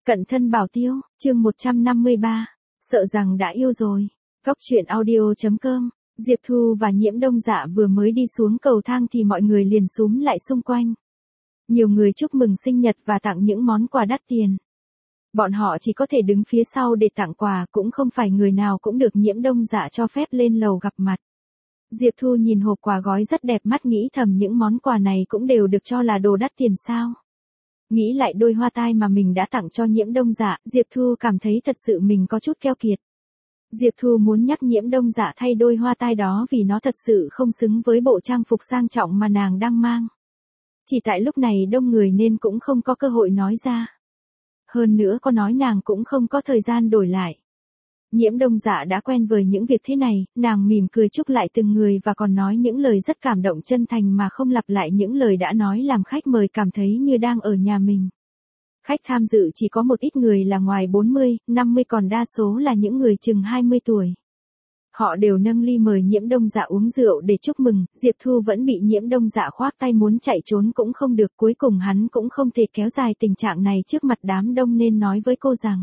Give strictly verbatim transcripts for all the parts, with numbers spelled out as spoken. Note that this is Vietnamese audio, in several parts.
Cận thân bảo tiêu, chương một trăm năm mươi ba. Sợ rằng đã yêu rồi. Góc truyện audio chấm com. Diệp Thu và Nhiễm Đông Dạ vừa mới đi xuống cầu thang thì mọi người liền xúm lại xung quanh. Nhiều người chúc mừng sinh nhật và tặng những món quà đắt tiền. Bọn họ chỉ có thể đứng phía sau để tặng quà, cũng không phải người nào cũng được Nhiễm Đông Dạ cho phép lên lầu gặp mặt. Diệp Thu nhìn hộp quà gói rất đẹp mắt, nghĩ thầm những món quà này cũng đều được cho là đồ đắt tiền sao. Nghĩ lại đôi hoa tai mà mình đã tặng cho Nhiễm Đông Dạ, Diệp Thu cảm thấy thật sự mình có chút keo kiệt. Diệp Thu muốn nhắc Nhiễm Đông Dạ thay đôi hoa tai đó vì nó thật sự không xứng với bộ trang phục sang trọng mà nàng đang mang. Chỉ tại lúc này đông người nên cũng không có cơ hội nói ra. Hơn nữa có nói nàng cũng không có thời gian đổi lại. Nhiễm Đông Dạ đã quen với những việc thế này, nàng mỉm cười chúc lại từng người và còn nói những lời rất cảm động chân thành mà không lặp lại những lời đã nói, làm khách mời cảm thấy như đang ở nhà mình. Khách tham dự chỉ có một ít người là ngoài bốn mươi, năm mươi, còn đa số là những người chừng hai mươi tuổi. Họ đều nâng ly mời Nhiễm Đông Dạ uống rượu để chúc mừng, Diệp Thu vẫn bị Nhiễm Đông Dạ khoác tay muốn chạy trốn cũng không được, cuối cùng hắn cũng không thể kéo dài tình trạng này trước mặt đám đông nên nói với cô rằng: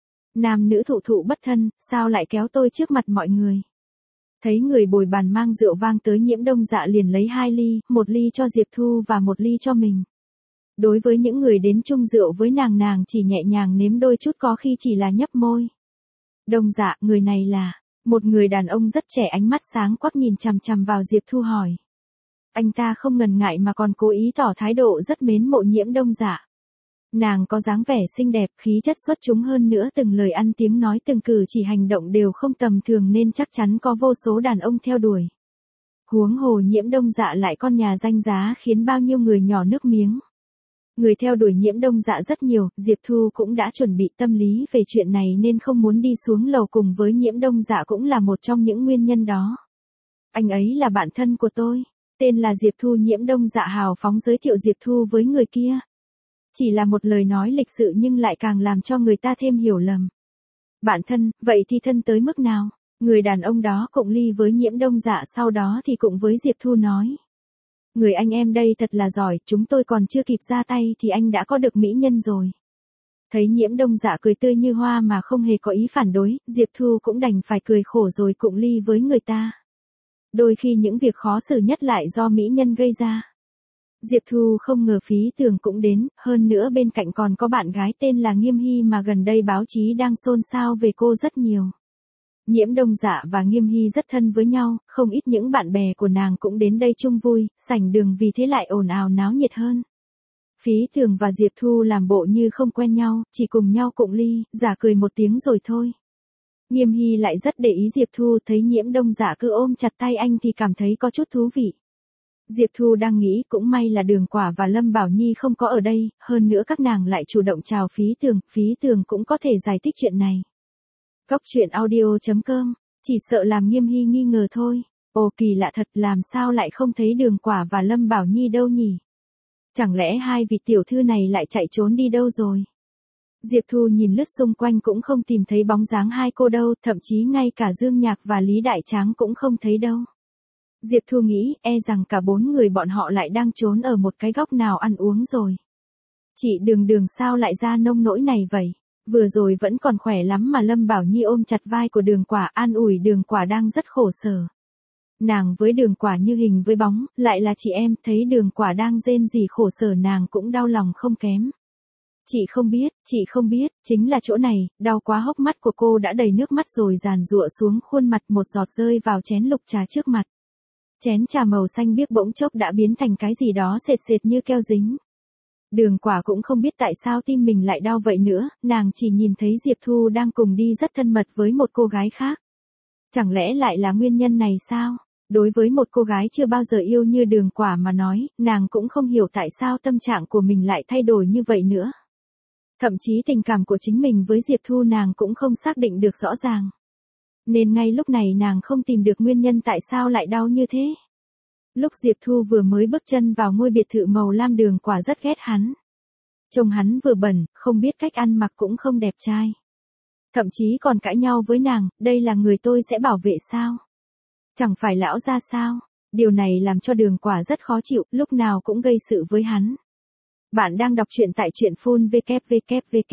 Nam nữ thụ thụ bất thân, sao lại kéo tôi trước mặt mọi người. Thấy người bồi bàn mang rượu vang tới, Nhiễm Đông Dạ liền lấy hai ly, một ly cho Diệp Thu và một ly cho mình. Đối với những người đến chung rượu với nàng, nàng chỉ nhẹ nhàng nếm đôi chút, có khi chỉ là nhấp môi. Đông Dạ, người này là... Một người đàn ông rất trẻ ánh mắt sáng quắc nhìn chằm chằm vào Diệp Thu hỏi. Anh ta không ngần ngại mà còn cố ý tỏ thái độ rất mến mộ Nhiễm Đông Dạ. Nàng có dáng vẻ xinh đẹp, khí chất xuất chúng, hơn nữa từng lời ăn tiếng nói từng cử chỉ hành động đều không tầm thường nên chắc chắn có vô số đàn ông theo đuổi. Huống hồ Nhiễm Đông Dạ lại con nhà danh giá khiến bao nhiêu người nhỏ nước miếng. Người theo đuổi Nhiễm Đông Dạ rất nhiều, Diệp Thu cũng đã chuẩn bị tâm lý về chuyện này nên không muốn đi xuống lầu cùng với Nhiễm Đông Dạ cũng là một trong những nguyên nhân đó. Anh ấy là bạn thân của tôi, tên là Diệp Thu. Nhiễm Đông Dạ hào phóng giới thiệu Diệp Thu với người kia. Chỉ là một lời nói lịch sự nhưng lại càng làm cho người ta thêm hiểu lầm. Bạn thân, vậy thì thân tới mức nào? Người đàn ông đó cụng ly với Nhiễm Đông Dạ, sau đó thì cụng với Diệp Thu nói. Người anh em đây thật là giỏi, chúng tôi còn chưa kịp ra tay thì anh đã có được mỹ nhân rồi. Thấy Nhiễm Đông Dạ cười tươi như hoa mà không hề có ý phản đối, Diệp Thu cũng đành phải cười khổ rồi cụng ly với người ta. Đôi khi những việc khó xử nhất lại do mỹ nhân gây ra. Diệp Thu không ngờ Phí Tường cũng đến, hơn nữa bên cạnh còn có bạn gái tên là Nghiêm Hy mà gần đây báo chí đang xôn xao về cô rất nhiều. Nhiễm Đông Dạ và Nghiêm Hy rất thân với nhau, không ít những bạn bè của nàng cũng đến đây chung vui, sảnh đường vì thế lại ồn ào náo nhiệt hơn. Phí Tường và Diệp Thu làm bộ như không quen nhau, chỉ cùng nhau cụng ly, giả cười một tiếng rồi thôi. Nghiêm Hy lại rất để ý Diệp Thu, thấy Nhiễm Đông Dạ cứ ôm chặt tay anh thì cảm thấy có chút thú vị. Diệp Thu đang nghĩ cũng may là Đường Quả và Lâm Bảo Nhi không có ở đây, hơn nữa các nàng lại chủ động chào Phí Tường, Phí Tường cũng có thể giải thích chuyện này. Góc truyện audio chấm com, chỉ sợ làm Nghiêm Hy nghi ngờ thôi. Ồ, kỳ lạ thật, làm sao lại không thấy Đường Quả và Lâm Bảo Nhi đâu nhỉ? Chẳng lẽ hai vị tiểu thư này lại chạy trốn đi đâu rồi? Diệp Thu nhìn lướt xung quanh cũng không tìm thấy bóng dáng hai cô đâu, thậm chí ngay cả Dương Nhạc và Lý Đại Tráng cũng không thấy đâu. Diệp Thu nghĩ, e rằng cả bốn người bọn họ lại đang trốn ở một cái góc nào ăn uống rồi. Chị Đường Đường sao lại ra nông nỗi này vậy? Vừa rồi vẫn còn khỏe lắm mà. Lâm Bảo Nhi ôm chặt vai của Đường Quả an ủi Đường Quả đang rất khổ sở. Nàng với Đường Quả như hình với bóng, lại là chị em, thấy Đường Quả đang rên rỉ khổ sở nàng cũng đau lòng không kém. Chị không biết, chị không biết, chính là chỗ này, đau quá. Hốc mắt của cô đã đầy nước mắt rồi giàn giụa xuống khuôn mặt, một giọt rơi vào chén lục trà trước mặt. Chén trà màu xanh biếc bỗng chốc đã biến thành cái gì đó sệt sệt như keo dính. Đường Quả cũng không biết tại sao tim mình lại đau vậy nữa, nàng chỉ nhìn thấy Diệp Thu đang cùng đi rất thân mật với một cô gái khác. Chẳng lẽ lại là nguyên nhân này sao? Đối với một cô gái chưa bao giờ yêu như Đường Quả mà nói, nàng cũng không hiểu tại sao tâm trạng của mình lại thay đổi như vậy nữa. Thậm chí tình cảm của chính mình với Diệp Thu nàng cũng không xác định được rõ ràng. Nên ngay lúc này nàng không tìm được nguyên nhân tại sao lại đau như thế. Lúc Diệp Thu vừa mới bước chân vào ngôi biệt thự màu lam, Đường Quả rất ghét hắn. Trông hắn vừa bẩn, không biết cách ăn mặc cũng không đẹp trai. Thậm chí còn cãi nhau với nàng, đây là người tôi sẽ bảo vệ sao? Chẳng phải lão ra sao? Điều này làm cho Đường Quả rất khó chịu, lúc nào cũng gây sự với hắn. Bạn đang đọc truyện tại truyện phun vê kép vê kép vê kép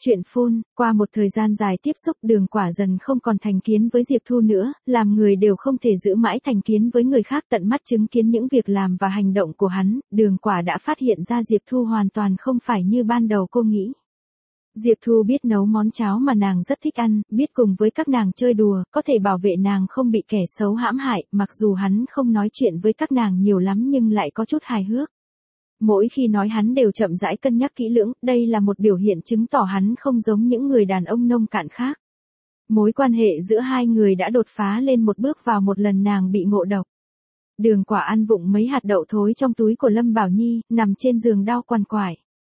Chuyện phun, qua một thời gian dài tiếp xúc Đường Quả dần không còn thành kiến với Diệp Thu nữa, làm người đều không thể giữ mãi thành kiến với người khác tận mắt chứng kiến những việc làm và hành động của hắn, Đường Quả đã phát hiện ra Diệp Thu hoàn toàn không phải như ban đầu cô nghĩ. Diệp Thu biết nấu món cháo mà nàng rất thích ăn, biết cùng với các nàng chơi đùa, có thể bảo vệ nàng không bị kẻ xấu hãm hại, mặc dù hắn không nói chuyện với các nàng nhiều lắm nhưng lại có chút hài hước. Mỗi khi nói hắn đều chậm rãi cân nhắc kỹ lưỡng, đây là một biểu hiện chứng tỏ hắn không giống những người đàn ông nông cạn khác. Mối quan hệ giữa hai người đã đột phá lên một bước vào một lần nàng bị ngộ độc. Đường Quả ăn vụng mấy hạt đậu thối trong túi của Lâm Bảo Nhi, nằm trên giường đau quằn quại.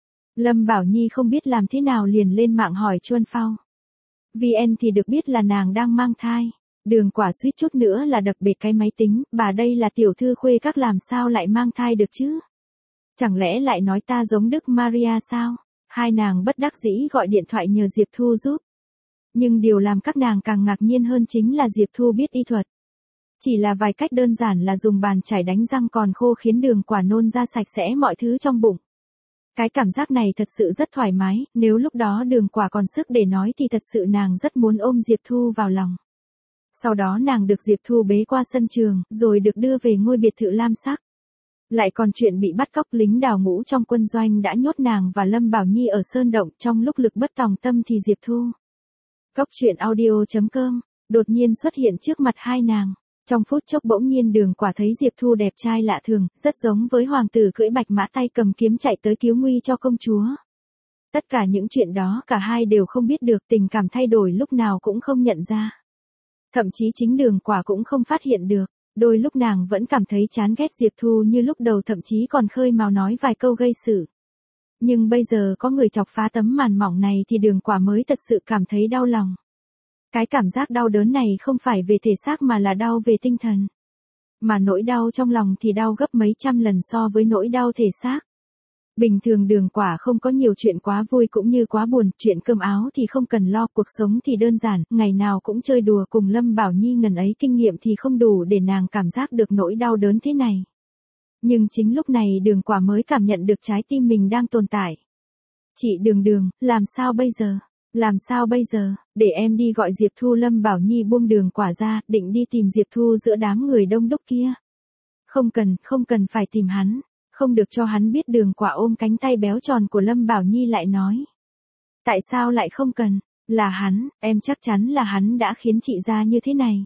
Lâm Bảo Nhi không biết làm thế nào liền lên mạng hỏi Chuân Phao. vê en thì được biết là nàng đang mang thai. Đường Quả suýt chút nữa là đập bể cái máy tính, bà đây là tiểu thư khuê các làm sao lại mang thai được chứ? Chẳng lẽ lại nói ta giống Đức Maria sao? Hai nàng bất đắc dĩ gọi điện thoại nhờ Diệp Thu giúp. Nhưng điều làm các nàng càng ngạc nhiên hơn chính là Diệp Thu biết y thuật. Chỉ là vài cách đơn giản là dùng bàn chải đánh răng còn khô khiến Đường Quả nôn ra sạch sẽ mọi thứ trong bụng. Cái cảm giác này thật sự rất thoải mái, nếu lúc đó Đường Quả còn sức để nói thì thật sự nàng rất muốn ôm Diệp Thu vào lòng. Sau đó nàng được Diệp Thu bế qua sân trường, rồi được đưa về ngôi biệt thự lam sắc. Lại còn chuyện bị bắt cóc lính đào ngũ trong quân doanh đã nhốt nàng và Lâm Bảo Nhi ở sơn động trong lúc lực bất tòng tâm thì Diệp Thu. Cốc truyện audio chấm com đột nhiên xuất hiện trước mặt hai nàng. Trong phút chốc bỗng nhiên Đường Quả thấy Diệp Thu đẹp trai lạ thường, rất giống với hoàng tử cưỡi bạch mã tay cầm kiếm chạy tới cứu nguy cho công chúa. Tất cả những chuyện đó cả hai đều không biết được, tình cảm thay đổi lúc nào cũng không nhận ra. Thậm chí chính Đường Quả cũng không phát hiện được. Đôi lúc nàng vẫn cảm thấy chán ghét Diệp Thu như lúc đầu, thậm chí còn khơi mào nói vài câu gây sự. Nhưng bây giờ có người chọc phá tấm màn mỏng này thì Đường Quả mới thật sự cảm thấy đau lòng. Cái cảm giác đau đớn này không phải về thể xác mà là đau về tinh thần. Mà nỗi đau trong lòng thì đau gấp mấy trăm lần so với nỗi đau thể xác. Bình thường Đường Quả không có nhiều chuyện quá vui cũng như quá buồn, chuyện cơm áo thì không cần lo, cuộc sống thì đơn giản, ngày nào cũng chơi đùa cùng Lâm Bảo Nhi, ngần ấy kinh nghiệm thì không đủ để nàng cảm giác được nỗi đau đớn thế này. Nhưng chính lúc này Đường Quả mới cảm nhận được trái tim mình đang tồn tại. Chị Đường Đường, làm sao bây giờ? Làm sao bây giờ? Để em đi gọi Diệp Thu. Lâm Bảo Nhi buông Đường Quả ra, định đi tìm Diệp Thu giữa đám người đông đúc kia. Không cần, không cần phải tìm hắn. Không được cho hắn biết. Đường Quả ôm cánh tay béo tròn của Lâm Bảo Nhi lại nói. Tại sao lại không cần? Là hắn, em chắc chắn là hắn đã khiến chị ra như thế này.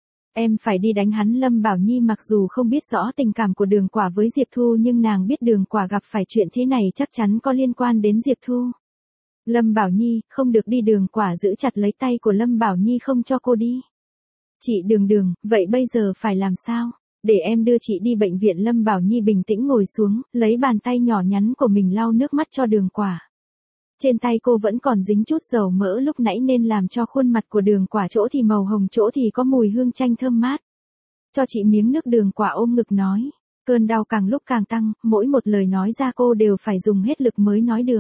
Em phải đi đánh hắn. Lâm Bảo Nhi mặc dù không biết rõ tình cảm của Đường Quả với Diệp Thu nhưng nàng biết Đường Quả gặp phải chuyện thế này chắc chắn có liên quan đến Diệp Thu. Lâm Bảo Nhi, không được đi. Đường Quả giữ chặt lấy tay của Lâm Bảo Nhi không cho cô đi. Chị Đường Đường, vậy bây giờ phải làm sao? Để em đưa chị đi bệnh viện. Lâm Bảo Nhi bình tĩnh ngồi xuống, lấy bàn tay nhỏ nhắn của mình lau nước mắt cho Đường Quả. Trên tay cô vẫn còn dính chút dầu mỡ lúc nãy nên làm cho khuôn mặt của Đường Quả chỗ thì màu hồng, chỗ thì có mùi hương chanh thơm mát. Cho chị miếng nước. Đường Quả ôm ngực nói. Cơn đau càng lúc càng tăng, mỗi một lời nói ra cô đều phải dùng hết lực mới nói được.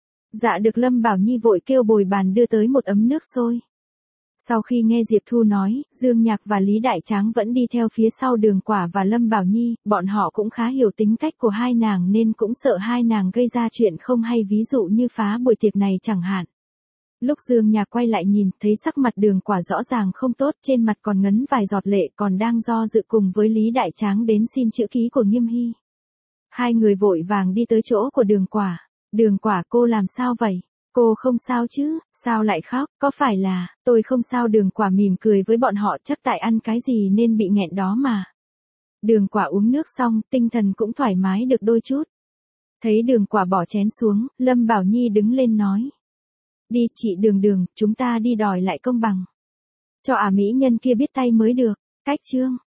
Dạ được. Lâm Bảo Nhi vội kêu bồi bàn đưa tới một ấm nước sôi. Sau khi nghe Diệp Thu nói, Dương Nhạc và Lý Đại Tráng vẫn đi theo phía sau Đường Quả và Lâm Bảo Nhi, bọn họ cũng khá hiểu tính cách của hai nàng nên cũng sợ hai nàng gây ra chuyện không hay, ví dụ như phá buổi tiệc này chẳng hạn. Lúc Dương Nhạc quay lại nhìn, thấy sắc mặt Đường Quả rõ ràng không tốt, trên mặt còn ngấn vài giọt lệ, còn đang do dự cùng với Lý Đại Tráng đến xin chữ ký của Nghiêm Hy. Hai người vội vàng đi tới chỗ của Đường Quả. Đường Quả, cô làm sao vậy? Cô không sao chứ, sao lại khóc, có phải là, tôi không sao. Đường Quả mỉm cười với bọn họ, chắc tại ăn cái gì nên bị nghẹn đó mà. Đường Quả uống nước xong, tinh thần cũng thoải mái được đôi chút. Thấy Đường Quả bỏ chén xuống, Lâm Bảo Nhi đứng lên nói. Đi chị Đường Đường, chúng ta đi đòi lại công bằng. Cho ả mỹ nhân kia biết tay mới được. Cách chương.